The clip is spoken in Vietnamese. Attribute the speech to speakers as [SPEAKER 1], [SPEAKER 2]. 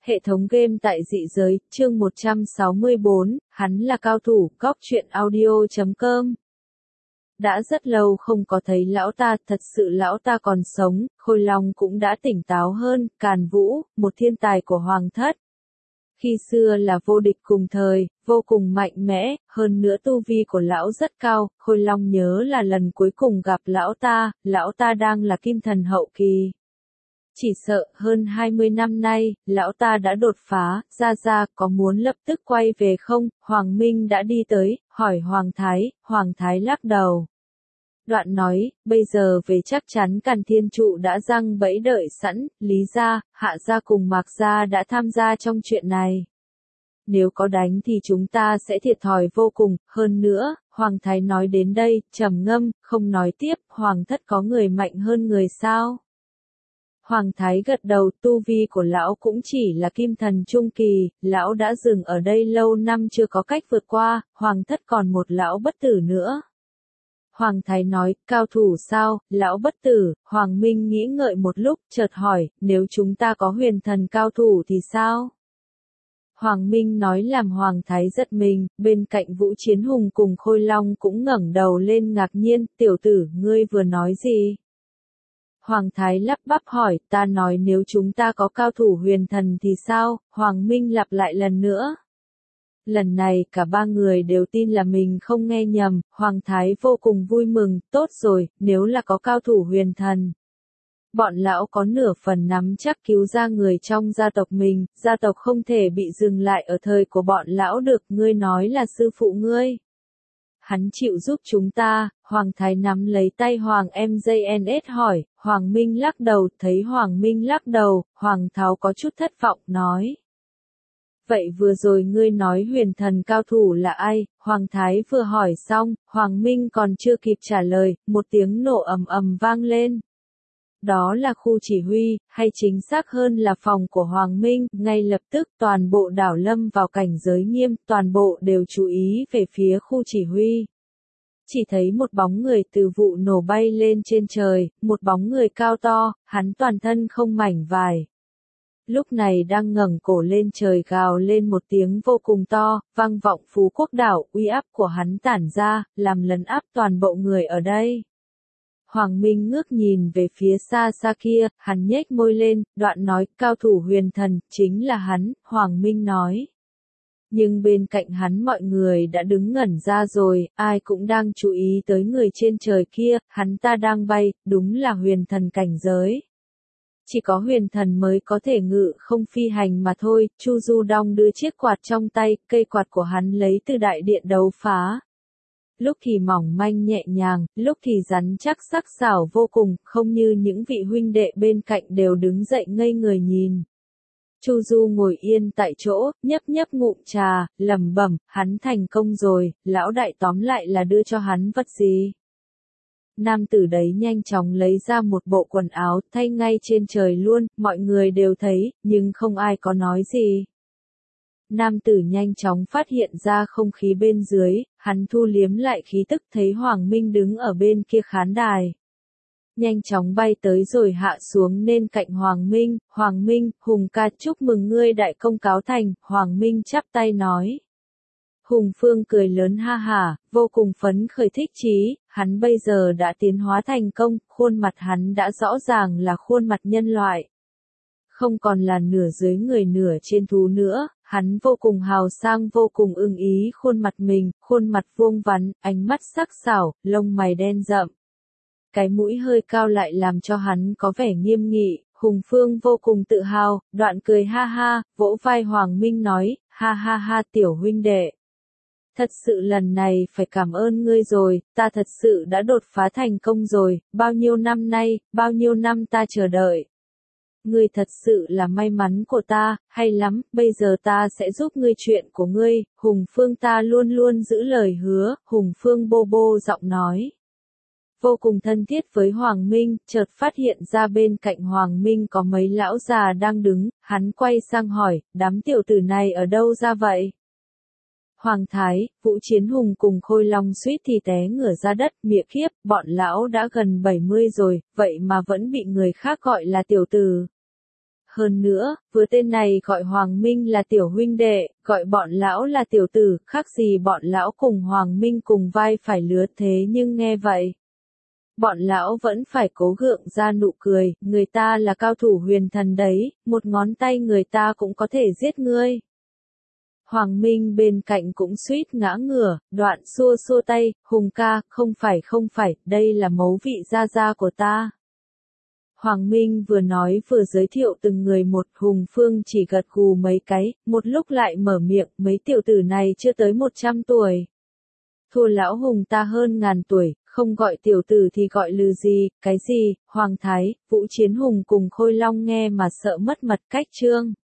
[SPEAKER 1] Hệ thống game tại dị giới, chương 164, hắn là cao thủ, góc truyện audio.com. Đã rất lâu không có thấy lão ta, thật sự lão ta còn sống, Khôi Long cũng đã tỉnh táo hơn, Càn Vũ, một thiên tài của Hoàng thất. Khi xưa là vô địch cùng thời, vô cùng mạnh mẽ, hơn nữa tu vi của lão rất cao, Khôi Long nhớ là lần cuối cùng gặp lão ta đang là kim thần hậu kỳ. Chỉ sợ hơn 20 năm nay, lão ta đã đột phá, ra có muốn lập tức quay về không? Hoàng Minh đã đi tới, hỏi Hoàng Thái lắc đầu. Đoạn nói, bây giờ về chắc chắn Càn Thiên Trụ đã giăng bẫy đợi sẵn, Lý gia, Hạ gia cùng Mạc gia đã tham gia trong chuyện này. Nếu có đánh thì chúng ta sẽ thiệt thòi vô cùng, hơn nữa, Hoàng Thái nói đến đây, trầm ngâm, không nói tiếp, Hoàng thất có người mạnh hơn người sao? Hoàng Thái gật đầu, tu vi của lão cũng chỉ là kim thần trung kỳ, lão đã dừng ở đây lâu năm chưa có cách vượt qua, Hoàng thất còn một lão bất tử nữa. Hoàng Thái nói, cao thủ sao, lão bất tử, Hoàng Minh nghĩ ngợi một lúc, chợt hỏi, nếu chúng ta có huyền thần cao thủ thì sao? Hoàng Minh nói làm Hoàng Thái giật mình, bên cạnh Vũ Chiến Hùng cùng Khôi Long cũng ngẩng đầu lên ngạc nhiên, tiểu tử, ngươi vừa nói gì? Hoàng Thái lắp bắp hỏi, ta nói nếu chúng ta có cao thủ huyền thần thì sao? Hoàng Minh lặp lại lần nữa. Lần này cả ba người đều tin là mình không nghe nhầm, Hoàng Thái vô cùng vui mừng, tốt rồi, nếu là có cao thủ huyền thần. Bọn lão có nửa phần nắm chắc cứu ra người trong gia tộc mình, gia tộc không thể bị dừng lại ở thời của bọn lão được, ngươi nói là sư phụ ngươi. Hắn chịu giúp chúng ta, Hoàng Thái nắm lấy tay Hoàng MJNS hỏi, Hoàng Minh lắc đầu, thấy Hoàng Minh lắc đầu, Hoàng Tháo có chút thất vọng, nói. Vậy vừa rồi ngươi nói huyền thần cao thủ là ai? Hoàng Thái vừa hỏi xong, Hoàng Minh còn chưa kịp trả lời, một tiếng nổ ầm ầm vang lên. Đó là khu chỉ huy, hay chính xác hơn là phòng của Hoàng Minh, ngay lập tức toàn bộ đảo lâm vào cảnh giới nghiêm, toàn bộ đều chú ý về phía khu chỉ huy. Chỉ thấy một bóng người từ vụ nổ bay lên trên trời, một bóng người cao to, hắn toàn thân không mảnh vải. Lúc này đang ngẩng cổ lên trời gào lên một tiếng vô cùng to, vang vọng Phú Quốc đảo, uy áp của hắn tản ra, làm lấn áp toàn bộ người ở đây. Hoàng Minh ngước nhìn về phía xa kia, hắn nhếch môi lên, đoạn nói, cao thủ huyền thần, chính là hắn, Hoàng Minh nói. Nhưng bên cạnh hắn mọi người đã đứng ngẩn ra rồi, ai cũng đang chú ý tới người trên trời kia, hắn ta đang bay, đúng là huyền thần cảnh giới. Chỉ có huyền thần mới có thể ngự không phi hành mà thôi, Chu Du Đông đưa chiếc quạt trong tay, cây quạt của hắn lấy từ đại điện đấu phá. Lúc thì mỏng manh nhẹ nhàng, lúc thì rắn chắc sắc sảo vô cùng, không như những vị huynh đệ bên cạnh đều đứng dậy ngây người nhìn. Chu Du ngồi yên tại chỗ, nhấp ngụm trà, lẩm bẩm, hắn thành công rồi, lão đại tóm lại là đưa cho hắn vật gì? Nam tử đấy nhanh chóng lấy ra một bộ quần áo, thay ngay trên trời luôn, mọi người đều thấy, nhưng không ai có nói gì. Nam tử nhanh chóng phát hiện ra không khí bên dưới, hắn thu liếm lại khí tức thấy Hoàng Minh đứng ở bên kia khán đài. Nhanh chóng bay tới rồi hạ xuống nên cạnh Hoàng Minh, Hùng ca chúc mừng ngươi đại công cáo thành, Hoàng Minh chắp tay nói. Hùng Phương cười lớn ha hả, vô cùng phấn khởi thích chí, hắn bây giờ đã tiến hóa thành công, khuôn mặt hắn đã rõ ràng là khuôn mặt nhân loại. Không còn là nửa dưới người nửa trên thú nữa, hắn vô cùng hào sang vô cùng ưng ý khuôn mặt mình, khuôn mặt vuông vắn, ánh mắt sắc sảo, lông mày đen rậm. Cái mũi hơi cao lại làm cho hắn có vẻ nghiêm nghị, Hùng Phương vô cùng tự hào, đoạn cười ha ha, vỗ vai Hoàng Minh nói, ha ha ha tiểu huynh đệ. Thật sự lần này phải cảm ơn ngươi rồi, ta thật sự đã đột phá thành công rồi, bao nhiêu năm nay, bao nhiêu năm ta chờ đợi. Ngươi thật sự là may mắn của ta, hay lắm, bây giờ ta sẽ giúp ngươi chuyện của ngươi, Hùng Phương ta luôn luôn giữ lời hứa, Hùng Phương bô bô giọng nói. Vô cùng thân thiết với Hoàng Minh, chợt phát hiện ra bên cạnh Hoàng Minh có mấy lão già đang đứng, hắn quay sang hỏi, đám tiểu tử này ở đâu ra vậy? Hoàng Thái, Vũ Chiến Hùng cùng Khôi Long suýt thì té ngửa ra đất, mịa khiếp, bọn lão đã gần 70 rồi, vậy mà vẫn bị người khác gọi là tiểu tử. hơn nữa, vừa tên này gọi Hoàng Minh là tiểu huynh đệ, gọi bọn lão là tiểu tử, khác gì bọn lão cùng Hoàng Minh cùng vai phải lứa thế nhưng nghe vậy. Bọn lão vẫn phải cố gượng ra nụ cười, người ta là cao thủ huyền thần đấy, một ngón tay người ta cũng có thể giết ngươi. Hoàng Minh bên cạnh cũng suýt ngã ngửa, đoạn xua xua tay, Hùng ca, không phải, đây là mấu vị gia gia của ta. Hoàng Minh vừa nói vừa giới thiệu từng người một, Hùng Phương chỉ gật gù mấy cái, một lúc lại mở miệng, mấy tiểu tử này chưa tới 100 tuổi. Thua lão Hùng ta hơn ngàn tuổi, không gọi tiểu tử thì gọi lừ gì, cái gì, Hoàng Thái, Vũ Chiến Hùng cùng Khôi Long nghe mà sợ mất mật cách trương.